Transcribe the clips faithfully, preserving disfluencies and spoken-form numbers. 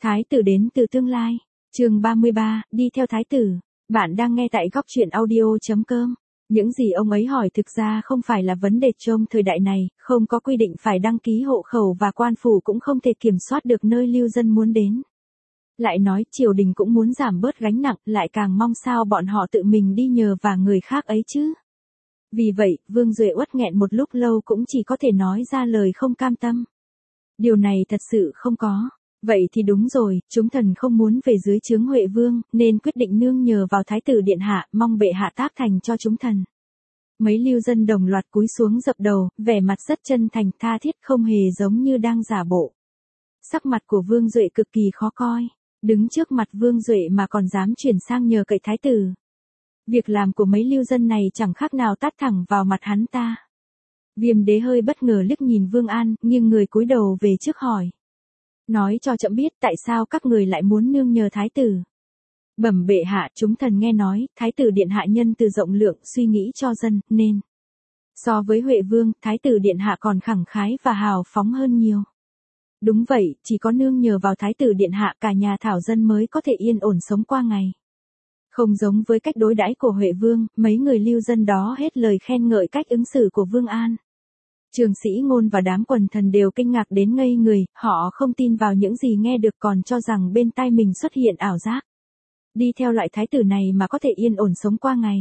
Thái tử đến từ tương lai. Chương ba mươi ba, đi theo thái tử. Bạn đang nghe tại góc truyện audio chấm com. Những gì ông ấy hỏi thực ra không phải là vấn đề trong thời đại này, không có quy định phải đăng ký hộ khẩu và quan phủ cũng không thể kiểm soát được nơi lưu dân muốn đến. Lại nói triều đình cũng muốn giảm bớt gánh nặng, lại càng mong sao bọn họ tự mình đi nhờ và người khác ấy chứ. Vì vậy, Vương Duệ uất nghẹn một lúc lâu cũng chỉ có thể nói ra lời không cam tâm. Điều này thật sự không có. Vậy thì đúng rồi, chúng thần không muốn về dưới trướng Huệ Vương, nên quyết định nương nhờ vào Thái tử Điện Hạ, mong bệ hạ tác thành cho chúng thần. Mấy lưu dân đồng loạt cúi xuống dập đầu, vẻ mặt rất chân thành tha thiết không hề giống như đang giả bộ. Sắc mặt của Vương Duệ cực kỳ khó coi, đứng trước mặt Vương Duệ mà còn dám chuyển sang nhờ cậy Thái tử. Việc làm của mấy lưu dân này chẳng khác nào tát thẳng vào mặt hắn ta. Viêm đế hơi bất ngờ liếc nhìn Vương An, nhưng người cúi đầu về trước hỏi. Nói cho trẫm biết tại sao các người lại muốn nương nhờ thái tử. Bẩm bệ hạ, chúng thần nghe nói, thái tử điện hạ nhân từ rộng lượng, suy nghĩ cho dân, nên. So với Huệ Vương, thái tử điện hạ còn khẳng khái và hào phóng hơn nhiều. Đúng vậy, chỉ có nương nhờ vào thái tử điện hạ cả nhà thảo dân mới có thể yên ổn sống qua ngày. Không giống với cách đối đãi của Huệ Vương, mấy người lưu dân đó hết lời khen ngợi cách ứng xử của Vương An. Trường Sĩ Ngôn và đám quần thần đều kinh ngạc đến ngây người, họ không tin vào những gì nghe được còn cho rằng bên tai mình xuất hiện ảo giác. Đi theo loại thái tử này mà có thể yên ổn sống qua ngày.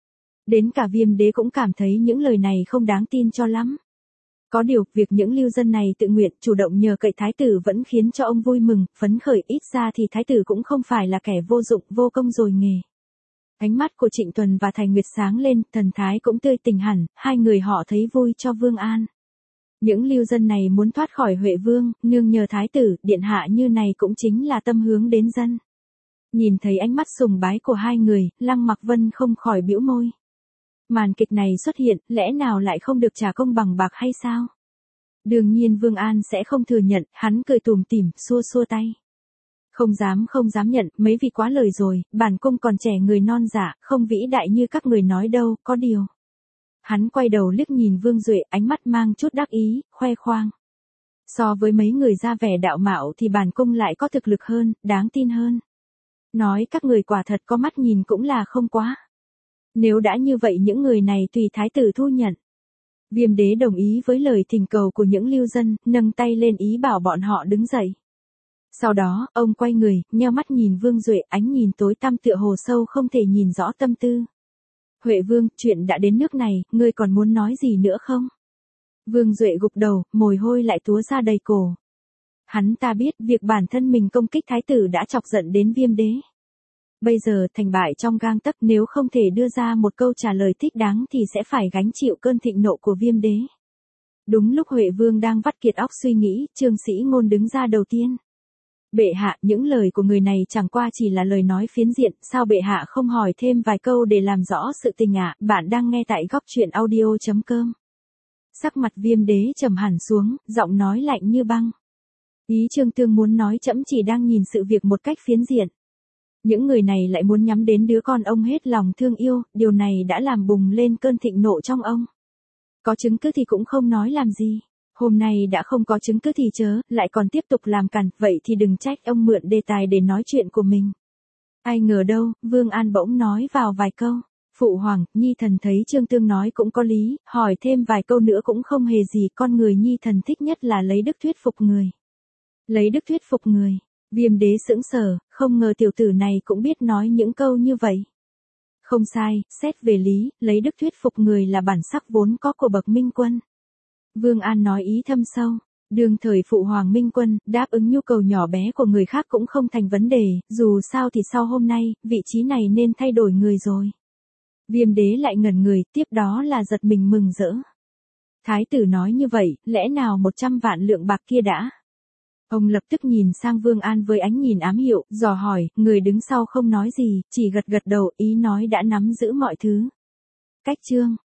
Đến cả Viêm đế cũng cảm thấy những lời này không đáng tin cho lắm. Có điều, việc những lưu dân này tự nguyện chủ động nhờ cậy thái tử vẫn khiến cho ông vui mừng, phấn khởi, ít ra thì thái tử cũng không phải là kẻ vô dụng, vô công rồi nghề. Ánh mắt của Trịnh Tuần và Thành Nguyệt sáng lên, thần thái cũng tươi tỉnh hẳn, hai người họ thấy vui cho Vương An. Những lưu dân này muốn thoát khỏi Huệ Vương, nương nhờ thái tử, điện hạ như này cũng chính là tâm hướng đến dân. Nhìn thấy ánh mắt sùng bái của hai người, Lăng Mặc Vân không khỏi bĩu môi. Màn kịch này xuất hiện, lẽ nào lại không được trả công bằng bạc hay sao? Đương nhiên Vương An sẽ không thừa nhận, hắn cười tủm tỉm, xua xua tay. Không dám không dám nhận, mấy vị quá lời rồi, bản cung còn trẻ người non dạ, không vĩ đại như các người nói đâu, có điều. Hắn quay đầu liếc nhìn Vương Duệ, ánh mắt mang chút đắc ý, khoe khoang. So với mấy người ra vẻ đạo mạo thì bản cung lại có thực lực hơn, đáng tin hơn. Nói các người quả thật có mắt nhìn cũng là không quá. Nếu đã như vậy những người này tùy thái tử thu nhận. Viêm đế đồng ý với lời thỉnh cầu của những lưu dân, nâng tay lên ý bảo bọn họ đứng dậy. Sau đó, ông quay người, nheo mắt nhìn Vương Duệ, ánh nhìn tối tăm tựa hồ sâu không thể nhìn rõ tâm tư. Huệ Vương, chuyện đã đến nước này, ngươi còn muốn nói gì nữa không? Vương Duệ gục đầu, mồ hôi lại túa ra đầy cổ. Hắn ta biết việc bản thân mình công kích thái tử đã chọc giận đến Viêm đế. Bây giờ thành bại trong gang tấc, nếu không thể đưa ra một câu trả lời thích đáng thì sẽ phải gánh chịu cơn thịnh nộ của Viêm đế. Đúng lúc Huệ Vương đang vắt kiệt óc suy nghĩ, Trường Sĩ Ngôn đứng ra đầu tiên. Bệ hạ, những lời của người này chẳng qua chỉ là lời nói phiến diện, sao bệ hạ không hỏi thêm vài câu để làm rõ sự tình ạ? À? Bạn đang nghe tại góc truyện audio chấm com. Sắc mặt Viêm đế trầm hẳn xuống, giọng nói lạnh như băng. Ý Trương Tương muốn nói trẫm chỉ đang nhìn sự việc một cách phiến diện. Những người này lại muốn nhắm đến đứa con ông hết lòng thương yêu, điều này đã làm bùng lên cơn thịnh nộ trong ông. Có chứng cứ thì cũng không nói làm gì. Hôm nay đã không có chứng cứ thì chớ, lại còn tiếp tục làm cằn, vậy thì đừng trách ông mượn đề tài để nói chuyện của mình. Ai ngờ đâu, Vương An bỗng nói vào vài câu. Phụ hoàng, Nhi thần thấy Trương Tương nói cũng có lý, hỏi thêm vài câu nữa cũng không hề gì, con người Nhi thần thích nhất là lấy đức thuyết phục người. Lấy đức thuyết phục người. Viêm đế sững sờ, không ngờ tiểu tử này cũng biết nói những câu như vậy. Không sai, xét về lý, lấy đức thuyết phục người là bản sắc vốn có của bậc minh quân. Vương An nói ý thâm sâu, đương thời phụ hoàng minh quân, đáp ứng nhu cầu nhỏ bé của người khác cũng không thành vấn đề, dù sao thì sau hôm nay, vị trí này nên thay đổi người rồi. Viêm đế lại ngẩn người, tiếp đó là giật mình mừng rỡ. Thái tử nói như vậy, lẽ nào một trăm vạn lượng bạc kia đã? Ông lập tức nhìn sang Vương An với ánh nhìn ám hiệu, dò hỏi, người đứng sau không nói gì, chỉ gật gật đầu, ý nói đã nắm giữ mọi thứ. Cách chương